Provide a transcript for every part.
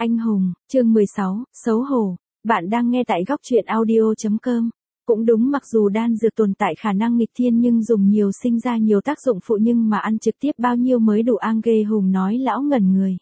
Anh hùng, chương 16, xấu hổ. Bạn đang nghe tại góc truyện audio.com. Cũng đúng, mặc dù đan dược tồn tại khả năng nghịch thiên nhưng dùng nhiều sinh ra nhiều tác dụng phụ, nhưng mà ăn trực tiếp bao nhiêu mới đủ an ghê. Hùng nói. Lão ngẩn người.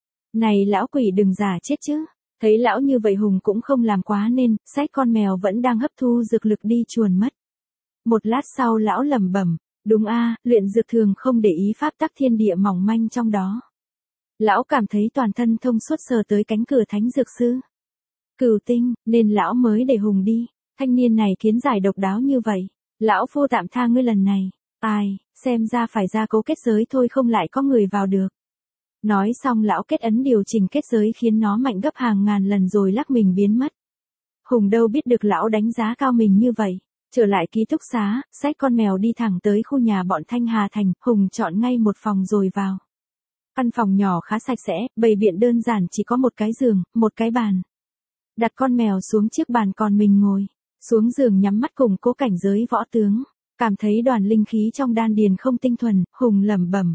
Này lão quỷ, đừng giả chết chứ. Thấy lão như vậy Hùng cũng không làm quá nên, xách con mèo vẫn đang hấp thu dược lực đi chuồn mất. Một lát sau lão lẩm bẩm, đúng a, luyện dược thường không để ý pháp tắc thiên địa mỏng manh trong đó. Lão cảm thấy toàn thân thông suốt, sờ tới cánh cửa thánh dược sư Cửu Tinh, nên lão mới để Hùng đi. Thanh niên này kiến giải độc đáo như vậy, lão phu tạm tha ngươi lần này. Ai, xem ra phải ra cố kết giới thôi, không lại có người vào được. Nói xong lão kết ấn điều chỉnh kết giới khiến nó mạnh gấp hàng ngàn lần rồi lắc mình biến mất. Hùng đâu biết được lão đánh giá cao mình như vậy. Trở lại ký túc xá, xách con mèo đi thẳng tới khu nhà bọn Thanh Hà Thành. Hùng chọn ngay một phòng rồi vào. Căn phòng nhỏ khá sạch sẽ, bày biện đơn giản, chỉ có một cái giường, một cái bàn. Đặt con mèo xuống chiếc bàn, còn mình ngồi xuống giường nhắm mắt củng cố cảnh giới võ tướng. Cảm thấy đoàn linh khí trong đan điền không tinh thuần, Hùng lẩm bẩm.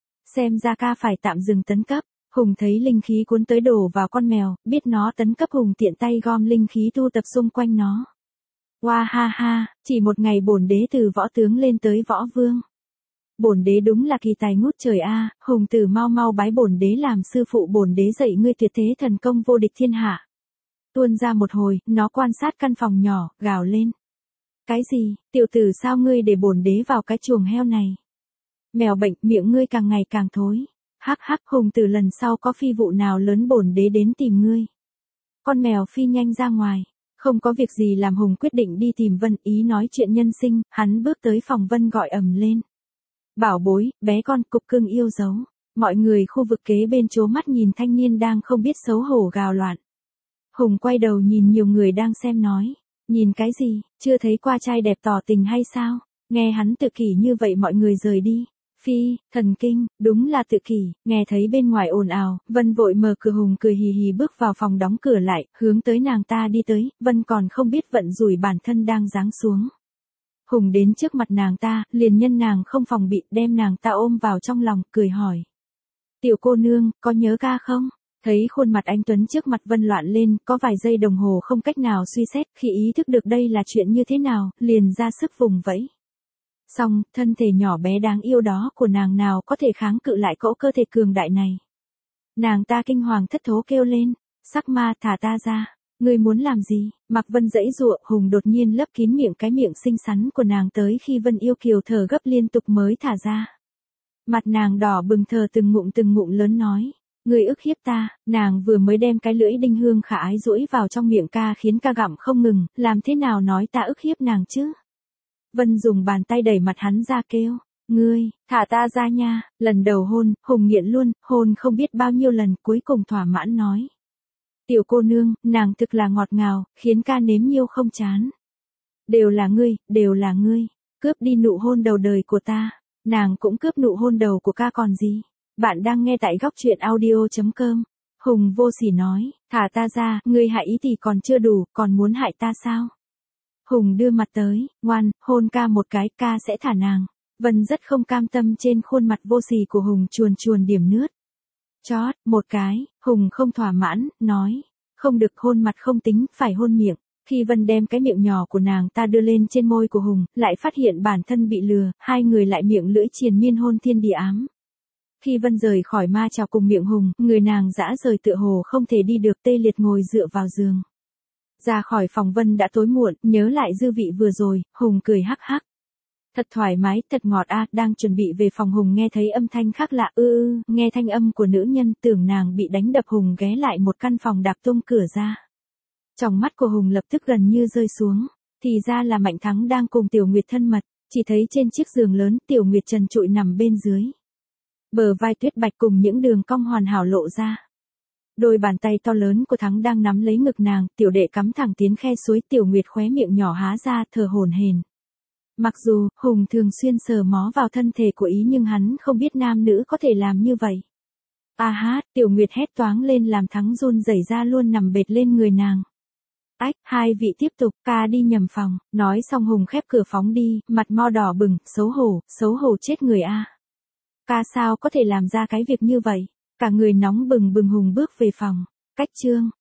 Xem ra ca phải tạm dừng tấn cấp. Hùng thấy linh khí cuốn tới đổ vào con mèo, biết nó tấn cấp, Hùng tiện tay gom linh khí tu tập xung quanh nó. Hoa ha ha, chỉ một ngày bổn đế từ võ tướng lên tới võ vương. Bổn đế đúng là kỳ tài ngút trời a, Hùng tử mau mau bái bổn đế làm sư phụ, bổn đế dạy ngươi tuyệt thế thần công vô địch thiên hạ. Tuôn ra một hồi, nó quan sát căn phòng nhỏ, gào lên. Cái gì, tiểu tử, sao ngươi để bổn đế vào cái chuồng heo này? Mèo bệnh, miệng ngươi càng ngày càng thối. Hắc hắc, Hùng tử, lần sau có phi vụ nào lớn bổn đế đến tìm ngươi. Con mèo phi nhanh ra ngoài. Không có việc gì làm, Hùng quyết định đi tìm Vân. Ý nói chuyện nhân sinh, hắn bước tới phòng Vân gọi ầm lên. Bảo bối, bé con, cục cưng yêu dấu. Mọi người khu vực kế bên trố mắt nhìn thanh niên đang không biết xấu hổ gào loạn. Hùng quay đầu nhìn nhiều người đang xem nói. Nhìn cái gì, chưa thấy qua trai đẹp tỏ tình hay sao? Nghe hắn tự kỷ như vậy mọi người rời đi. Phi, thần kinh, đúng là tự kỷ. Nghe thấy bên ngoài ồn ào, Vân vội mở cửa. Hùng cười hì hì bước vào phòng, đóng cửa lại, hướng tới nàng ta đi tới. Vân còn không biết vận rủi bản thân đang giáng xuống. Hùng đến trước mặt nàng ta, liền nhân nàng không phòng bị, đem nàng ta ôm vào trong lòng, cười hỏi. Tiểu cô nương, có nhớ ca không? Thấy khuôn mặt anh tuấn trước mặt, Vân loạn lên, có vài giây đồng hồ không cách nào suy xét, khi ý thức được đây là chuyện như thế nào, liền ra sức vùng vẫy. Xong, thân thể nhỏ bé đáng yêu đó của nàng nào có thể kháng cự lại cỗ cơ thể cường đại này. Nàng ta kinh hoàng thất thố kêu lên, sắc ma, thả ta ra. Ngươi muốn làm gì? Mặc Vân giãy giụa, Hùng đột nhiên lấp kín miệng cái miệng xinh xắn của nàng tới khi Vân yêu kiều thở gấp liên tục mới thả ra. Mặt nàng đỏ bừng, thở từng ngụm lớn nói. Ngươi ức hiếp ta. Nàng vừa mới đem cái lưỡi đinh hương khả ái duỗi vào trong miệng ca khiến ca gặm không ngừng, làm thế nào nói ta ức hiếp nàng chứ? Vân dùng bàn tay đẩy mặt hắn ra kêu. Ngươi, thả ta ra nha. Lần đầu hôn, Hùng nghiện luôn, hôn không biết bao nhiêu lần, cuối cùng thỏa mãn nói. Tiểu cô nương, nàng thực là ngọt ngào, khiến ca nếm nhiêu không chán. Đều là ngươi, cướp đi nụ hôn đầu đời của ta. Nàng cũng cướp nụ hôn đầu của ca còn gì. Bạn đang nghe tại góc truyện audio.com. Hùng vô sỉ nói, thả ta ra, ngươi hại ý thì còn chưa đủ, còn muốn hại ta sao? Hùng đưa mặt tới, ngoan, hôn ca một cái, ca sẽ thả nàng. Vân rất không cam tâm, trên khuôn mặt vô sỉ của Hùng chuồn điểm nước. Chót, một cái, Hùng không thỏa mãn, nói. Không được, hôn mặt không tính, phải hôn miệng. Khi Vân đem cái miệng nhỏ của nàng ta đưa lên trên môi của Hùng, lại phát hiện bản thân bị lừa, hai người lại miệng lưỡi triền miên hôn thiên địa ám. Khi Vân rời khỏi ma chào cùng miệng Hùng, người nàng dã rời tựa hồ không thể đi được, tê liệt ngồi dựa vào giường. Ra khỏi phòng Vân đã tối muộn, nhớ lại dư vị vừa rồi, Hùng cười hắc hắc. Thật thoải mái, thật ngọt a. Đang chuẩn bị về phòng, Hùng nghe thấy âm thanh khác lạ, nghe thanh âm của nữ nhân, tưởng nàng bị đánh đập. Hùng ghé lại một căn phòng, đạp tung cửa ra. Trong mắt của Hùng lập tức gần như rơi xuống, thì ra là Mạnh Thắng đang cùng Tiểu Nguyệt thân mật, chỉ thấy trên chiếc giường lớn, Tiểu Nguyệt trần trụi nằm bên dưới. Bờ vai tuyết bạch cùng những đường cong hoàn hảo lộ ra. Đôi bàn tay to lớn của Thắng đang nắm lấy ngực nàng, tiểu đệ cắm thẳng tiến khe suối, Tiểu Nguyệt khóe miệng nhỏ há ra, thở hổn hển. Mặc dù, Hùng thường xuyên sờ mó vào thân thể của ý, nhưng hắn không biết nam nữ có thể làm như vậy. A hát, Tiểu Nguyệt hét toáng lên làm Thắng run rẩy ra luôn, nằm bệt lên người nàng. Ách, hai vị tiếp tục, ca đi nhầm phòng. Nói xong Hùng khép cửa phóng đi, mặt mo đỏ bừng, xấu hổ chết người a. Ca sao có thể làm ra cái việc như vậy? Cả người nóng bừng Hùng bước về phòng. Cách chương